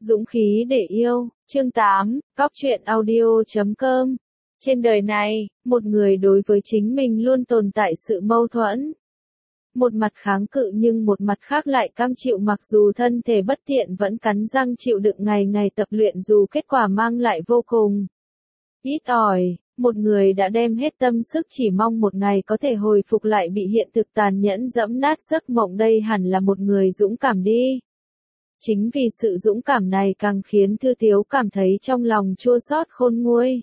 Dũng khí để yêu, chương 8, Cóc truyện audio.com. Trên đời này, một người đối với chính mình luôn tồn tại sự mâu thuẫn. Một mặt kháng cự nhưng một mặt khác lại cam chịu, mặc dù thân thể bất tiện vẫn cắn răng chịu đựng ngày ngày tập luyện dù kết quả mang lại vô cùng ít ỏi. Một người đã đem hết tâm sức chỉ mong một ngày có thể hồi phục lại bị hiện thực tàn nhẫn dẫm nát giấc mộng, đây hẳn là một người dũng cảm đi. Chính vì sự dũng cảm này càng khiến Thư Tiếu cảm thấy trong lòng chua xót khôn nguôi.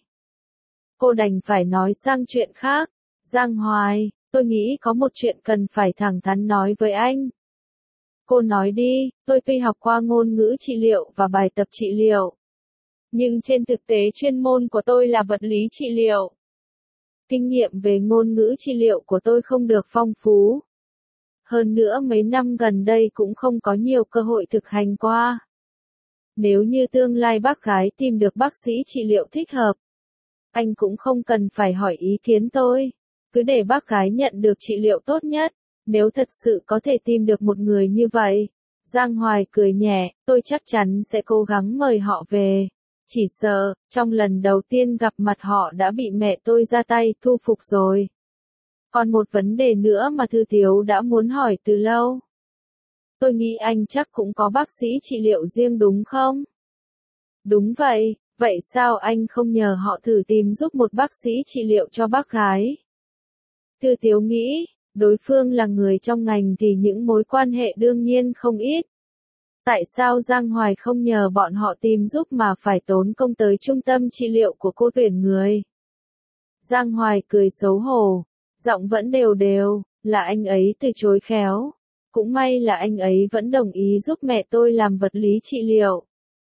Cô đành phải nói sang chuyện khác. Giang Hoài, tôi nghĩ có một chuyện cần phải thẳng thắn nói với anh. Cô nói đi, tôi tuy học qua ngôn ngữ trị liệu và bài tập trị liệu. Nhưng trên thực tế chuyên môn của tôi là vật lý trị liệu. Kinh nghiệm về ngôn ngữ trị liệu của tôi không được phong phú. Hơn nữa mấy năm gần đây cũng không có nhiều cơ hội thực hành qua. Nếu như tương lai bác gái tìm được bác sĩ trị liệu thích hợp, anh cũng không cần phải hỏi ý kiến tôi. Cứ để bác gái nhận được trị liệu tốt nhất. Nếu thật sự có thể tìm được một người như vậy, Giang Hoài cười nhẹ, tôi chắc chắn sẽ cố gắng mời họ về. Chỉ sợ, trong lần đầu tiên gặp mặt họ đã bị mẹ tôi ra tay thu phục rồi. Còn một vấn đề nữa mà Thư Tiếu đã muốn hỏi từ lâu. Tôi nghĩ anh chắc cũng có bác sĩ trị liệu riêng đúng không? Đúng vậy, vậy sao anh không nhờ họ thử tìm giúp một bác sĩ trị liệu cho bác gái? Thư Tiếu nghĩ, đối phương là người trong ngành thì những mối quan hệ đương nhiên không ít. Tại sao Giang Hoài không nhờ bọn họ tìm giúp mà phải tốn công tới trung tâm trị liệu của cô tuyển người? Giang Hoài cười xấu hổ, giọng vẫn đều đều, là anh ấy từ chối khéo. Cũng may là anh ấy vẫn đồng ý giúp mẹ tôi làm vật lý trị liệu.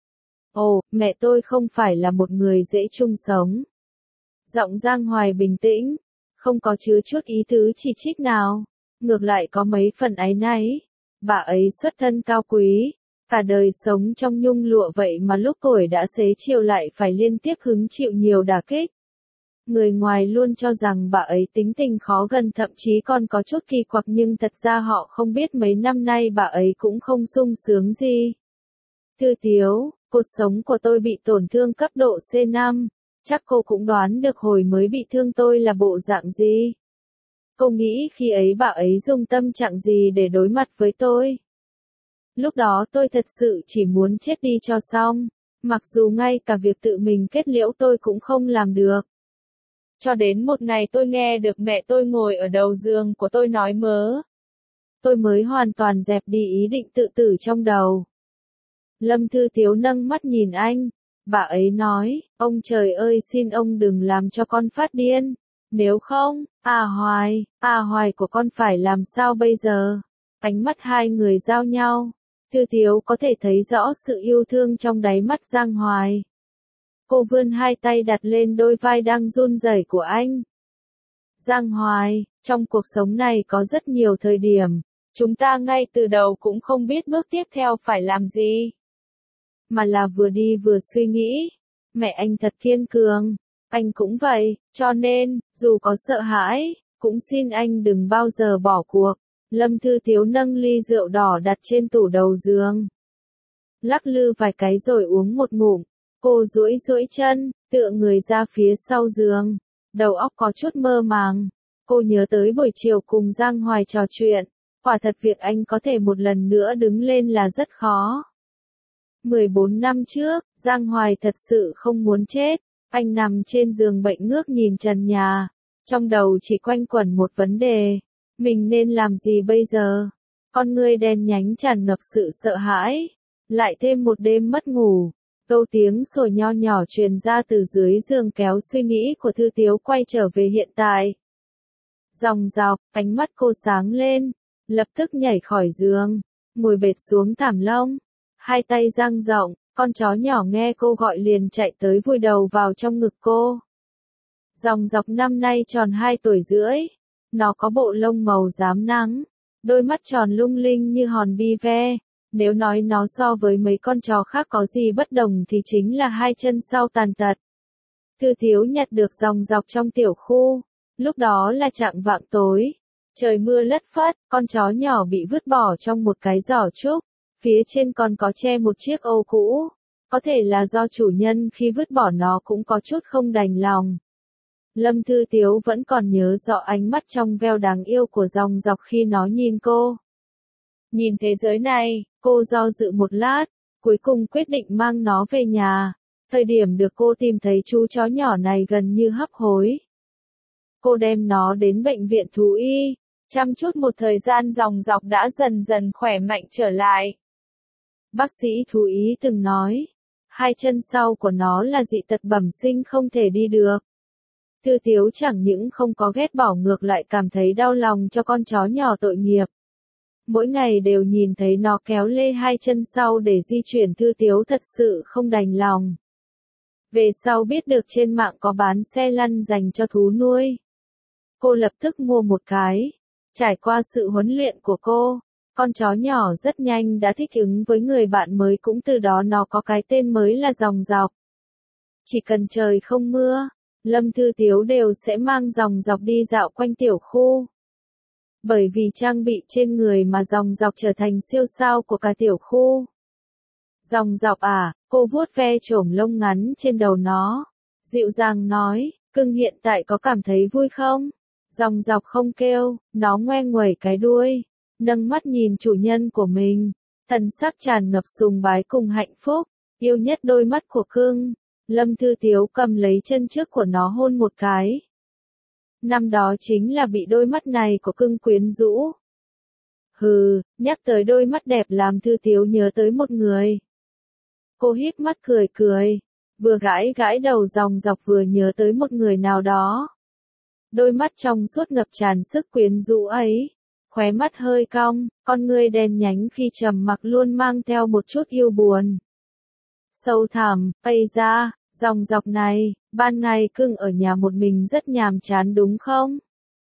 Ồ, mẹ tôi không phải là một người dễ chung sống. Giọng Giang Hoài bình tĩnh, không có chứa chút ý tứ chỉ trích nào. Ngược lại có mấy phần áy náy. Bà ấy xuất thân cao quý, cả đời sống trong nhung lụa, vậy mà lúc tuổi đã xế chiều lại phải liên tiếp hứng chịu nhiều đả kích. Người ngoài luôn cho rằng bà ấy tính tình khó gần, thậm chí còn có chút kỳ quặc, nhưng thật ra họ không biết mấy năm nay bà ấy cũng không sung sướng gì. Thư Tiếu, cuộc sống của tôi bị tổn thương cấp độ C5, chắc cô cũng đoán được hồi mới bị thương tôi là bộ dạng gì. Cô nghĩ khi ấy bà ấy dùng tâm trạng gì để đối mặt với tôi? Lúc đó tôi thật sự chỉ muốn chết đi cho xong, mặc dù ngay cả việc tự mình kết liễu tôi cũng không làm được. Cho đến một ngày tôi nghe được mẹ tôi ngồi ở đầu giường của tôi nói mớ. Tôi mới hoàn toàn dẹp đi ý định tự tử trong đầu. Lâm Thư Tiếu nâng mắt nhìn anh. Bà ấy nói, ông trời ơi xin ông đừng làm cho con phát điên. Nếu không, Hoài của con phải làm sao bây giờ? Ánh mắt hai người giao nhau. Thư Tiếu có thể thấy rõ sự yêu thương trong đáy mắt Giang Hoài. Cô vươn hai tay đặt lên đôi vai đang run rẩy của anh. Giang Hoài, trong cuộc sống này có rất nhiều thời điểm, chúng ta ngay từ đầu cũng không biết bước tiếp theo phải làm gì. Mà là vừa đi vừa suy nghĩ. Mẹ anh thật kiên cường, anh cũng vậy, cho nên, dù có sợ hãi, cũng xin anh đừng bao giờ bỏ cuộc. Lâm Thư Tiếu nâng ly rượu đỏ đặt trên tủ đầu giường. Lắc lư vài cái rồi uống một ngụm. Cô duỗi chân, tựa người ra phía sau giường. Đầu óc có chút mơ màng. Cô nhớ tới buổi chiều cùng Giang Hoài trò chuyện. Quả thật việc anh có thể một lần nữa đứng lên là rất khó. 14 năm trước, Giang Hoài thật sự không muốn chết. Anh nằm trên giường bệnh ngước nhìn trần nhà. Trong đầu chỉ quanh quẩn một vấn đề. Mình nên làm gì bây giờ? Con ngươi đen nhánh tràn ngập sự sợ hãi. Lại thêm một đêm mất ngủ. Câu tiếng sủa nho nhỏ truyền ra từ dưới giường kéo suy nghĩ của Thư Tiếu quay trở về hiện tại. Dòng dọc, ánh mắt cô sáng lên. Lập tức nhảy khỏi giường. Ngồi bệt xuống thảm lông. Hai tay dang rộng, con chó nhỏ nghe cô gọi liền chạy tới vùi đầu vào trong ngực cô. Dòng dọc năm nay tròn 2 tuổi rưỡi. Nó có bộ lông màu rám nắng, đôi mắt tròn lung linh như hòn bi ve. Nếu nói nó so với mấy con chó khác có gì bất đồng thì chính là hai chân sau tàn tật. Thư Tiếu nhặt được dòng dọc trong tiểu khu. Lúc đó là chạng vạng tối. Trời mưa lất phất, con chó nhỏ bị vứt bỏ trong một cái giỏ trúc. Phía trên còn có che một chiếc ô cũ. Có thể là do chủ nhân khi vứt bỏ nó cũng có chút không đành lòng. Lâm Thư Tiếu vẫn còn nhớ rõ ánh mắt trong veo đáng yêu của Dòng Dọc khi nó nhìn cô. Nhìn thế giới này, cô do dự một lát, cuối cùng quyết định mang nó về nhà. Thời điểm được cô tìm thấy chú chó nhỏ này gần như hấp hối. Cô đem nó đến bệnh viện thú y, chăm chút một thời gian Dòng Dọc đã dần dần khỏe mạnh trở lại. Bác sĩ thú y từng nói, hai chân sau của nó là dị tật bẩm sinh không thể đi được. Thư Tiếu chẳng những không có ghét bỏ ngược lại cảm thấy đau lòng cho con chó nhỏ tội nghiệp. Mỗi ngày đều nhìn thấy nó kéo lê hai chân sau để di chuyển, Thư Tiếu thật sự không đành lòng. Về sau biết được trên mạng có bán xe lăn dành cho thú nuôi. Cô lập tức mua một cái. Trải qua sự huấn luyện của cô, con chó nhỏ rất nhanh đã thích ứng với người bạn mới, cũng từ đó nó có cái tên mới là Dòng Dọc. Chỉ cần trời không mưa, Lâm Thư Tiếu đều sẽ mang Dòng Dọc đi dạo quanh tiểu khu. Bởi vì trang bị trên người mà Dòng Dọc trở thành siêu sao của cả tiểu khu. Dòng Dọc à, cô vuốt ve chổm lông ngắn trên đầu nó. Dịu dàng nói, cưng hiện tại có cảm thấy vui không? Dòng Dọc không kêu, nó ngoe nguẩy cái đuôi, nâng mắt nhìn chủ nhân của mình, thần sắc tràn ngập sùng bái cùng hạnh phúc, yêu nhất đôi mắt của cưng. Lâm Thư Tiếu cầm lấy chân trước của nó hôn một cái. Năm đó chính là bị đôi mắt này của cưng quyến rũ. Hừ, nhắc tới đôi mắt đẹp làm Thư Tiếu nhớ tới một người. Cô híp mắt cười cười, vừa gãi gãi đầu Dòng Dọc vừa nhớ tới một người nào đó. Đôi mắt trong suốt ngập tràn sức quyến rũ ấy, khóe mắt hơi cong, con ngươi đen nhánh khi trầm mặc luôn mang theo một chút yêu buồn. Sâu thẳm, ây da, Dòng Dọc này, ban ngày cưng ở nhà một mình rất nhàm chán đúng không?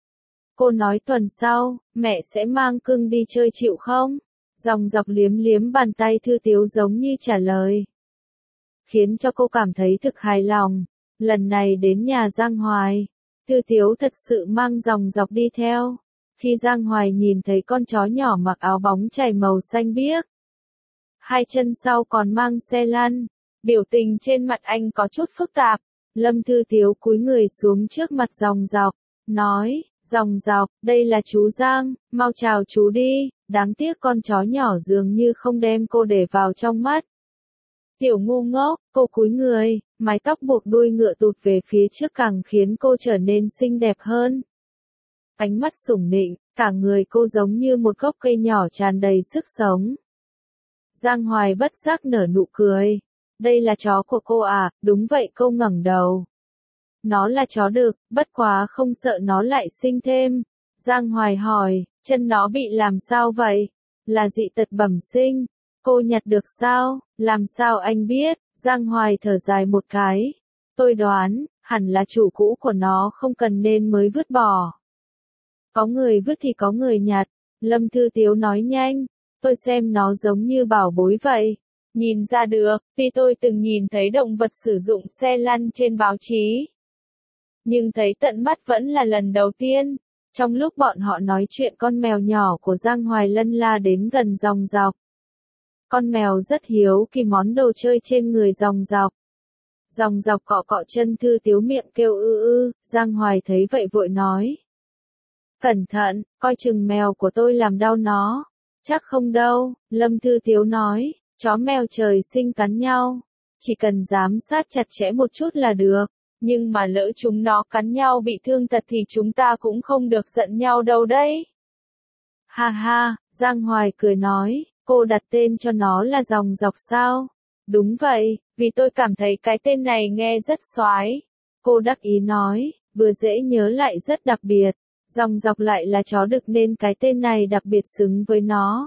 Cô nói tuần sau, mẹ sẽ mang cưng đi chơi chịu không? Dòng Dọc liếm liếm bàn tay Thư Tiếu giống như trả lời. Khiến cho cô cảm thấy thực hài lòng. Lần này đến nhà Giang Hoài, Thư Tiếu thật sự mang Dòng Dọc đi theo. Khi Giang Hoài nhìn thấy con chó nhỏ mặc áo bóng chảy màu xanh biếc, hai chân sau còn mang xe lăn, biểu tình trên mặt anh có chút phức tạp. Lâm Thư Tiếu cúi người xuống trước mặt Dòng Dọc, nói, Dòng Dọc, đây là chú Giang, mau chào chú đi. Đáng tiếc con chó nhỏ dường như không đem cô để vào trong mắt. Tiểu ngu ngốc, cô cúi người, mái tóc buộc đuôi ngựa tụt về phía trước càng khiến cô trở nên xinh đẹp hơn. Ánh mắt sủng nịnh, cả người cô giống như một gốc cây nhỏ tràn đầy sức sống. Giang Hoài bất giác nở nụ cười. Đây là chó của cô à? Đúng vậy, cô ngẩng đầu. Nó là chó đực, bất quá không sợ nó lại sinh thêm. Giang Hoài hỏi, chân nó bị làm sao vậy? Là dị tật bẩm sinh. Cô nhặt được sao? Làm sao anh biết? Giang Hoài thở dài một cái. Tôi đoán, hẳn là chủ cũ của nó không cần nên mới vứt bỏ. Có người vứt thì có người nhặt. Lâm Thư Tiếu nói nhanh. Tôi xem nó giống như bảo bối vậy. Nhìn ra được, vì tôi từng nhìn thấy động vật sử dụng xe lăn trên báo chí. Nhưng thấy tận mắt vẫn là lần đầu tiên. Trong lúc bọn họ nói chuyện, con mèo nhỏ của Giang Hoài lân la đến gần Dòng Dọc. Con mèo rất hiếu kỳ món đồ chơi trên người Dòng Dọc. Dòng Dọc cọ cọ chân Thư Tiếu, miệng kêu ư ư. Giang Hoài thấy vậy vội nói. Cẩn thận, coi chừng mèo của tôi làm đau nó. Chắc không đâu, Lâm Thư Tiếu nói. Chó mèo trời sinh cắn nhau. Chỉ cần giám sát chặt chẽ một chút là được. Nhưng mà lỡ chúng nó cắn nhau bị thương tật thì chúng ta cũng không được giận nhau đâu đấy. Ha ha, Giang Hoài cười nói, cô đặt tên cho nó là Dòng Dọc sao? Đúng vậy, vì tôi cảm thấy cái tên này nghe rất xoái. Cô đắc ý nói, vừa dễ nhớ lại rất đặc biệt. Dòng Dọc lại là chó đực nên cái tên này đặc biệt xứng với nó.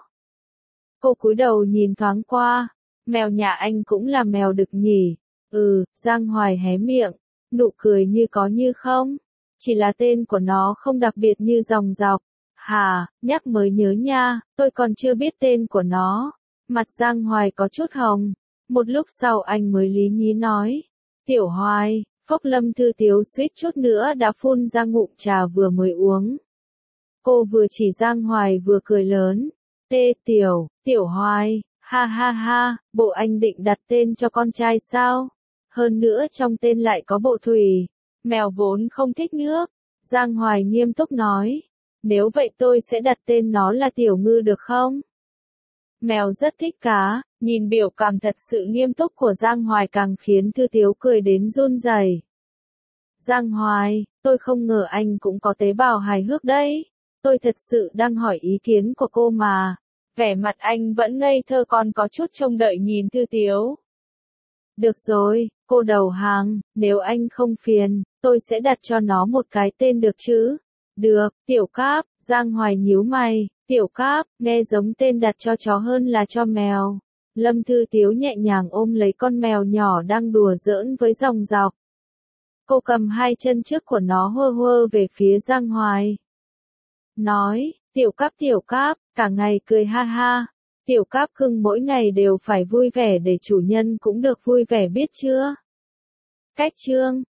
Cô cúi đầu nhìn thoáng qua, mèo nhà anh cũng là mèo đực nhỉ? Giang Hoài hé miệng, nụ cười như có như không. Chỉ là tên của nó không đặc biệt như Dòng Dọc. Hà, nhắc mới nhớ nha, tôi còn chưa biết tên của nó. Mặt Giang Hoài có chút hồng. Một lúc sau anh mới lý nhí nói. Tiểu Hoài, phốc. Lâm Thư Tiếu suýt chút nữa đã phun ra ngụm trà vừa mới uống. Cô vừa chỉ Giang Hoài vừa cười lớn. Tiểu Hoài, Ha ha ha, bộ anh định đặt tên cho con trai sao? Hơn nữa trong tên lại có bộ thủy. Mèo vốn không thích nước. Giang Hoài nghiêm túc nói. Nếu vậy tôi sẽ đặt tên nó là Tiểu Ngư được không? Mèo rất thích cá, nhìn biểu cảm thật sự nghiêm túc của Giang Hoài càng khiến Thư Tiếu cười đến run rẩy. Giang Hoài, tôi không ngờ anh cũng có tế bào hài hước đấy. Tôi thật sự đang hỏi ý kiến của cô mà. Vẻ mặt anh vẫn ngây thơ còn có chút trông đợi nhìn Thư Tiếu. Được rồi, cô đầu hàng, nếu anh không phiền, tôi sẽ đặt cho nó một cái tên được chứ? Được, Tiểu Cáp, Giang Hoài nhíu mày, Tiểu Cáp, nghe giống tên đặt cho chó hơn là cho mèo. Lâm Thư Tiếu nhẹ nhàng ôm lấy con mèo nhỏ đang đùa giỡn với dòng dọc. Cô cầm hai chân trước của nó hơ hơ về phía Giang Hoài. Nói, Tiểu Cáp, cả ngày cười ha ha. Tiểu Cáp cưng mỗi ngày đều phải vui vẻ để chủ nhân cũng được vui vẻ biết chưa? Cách chương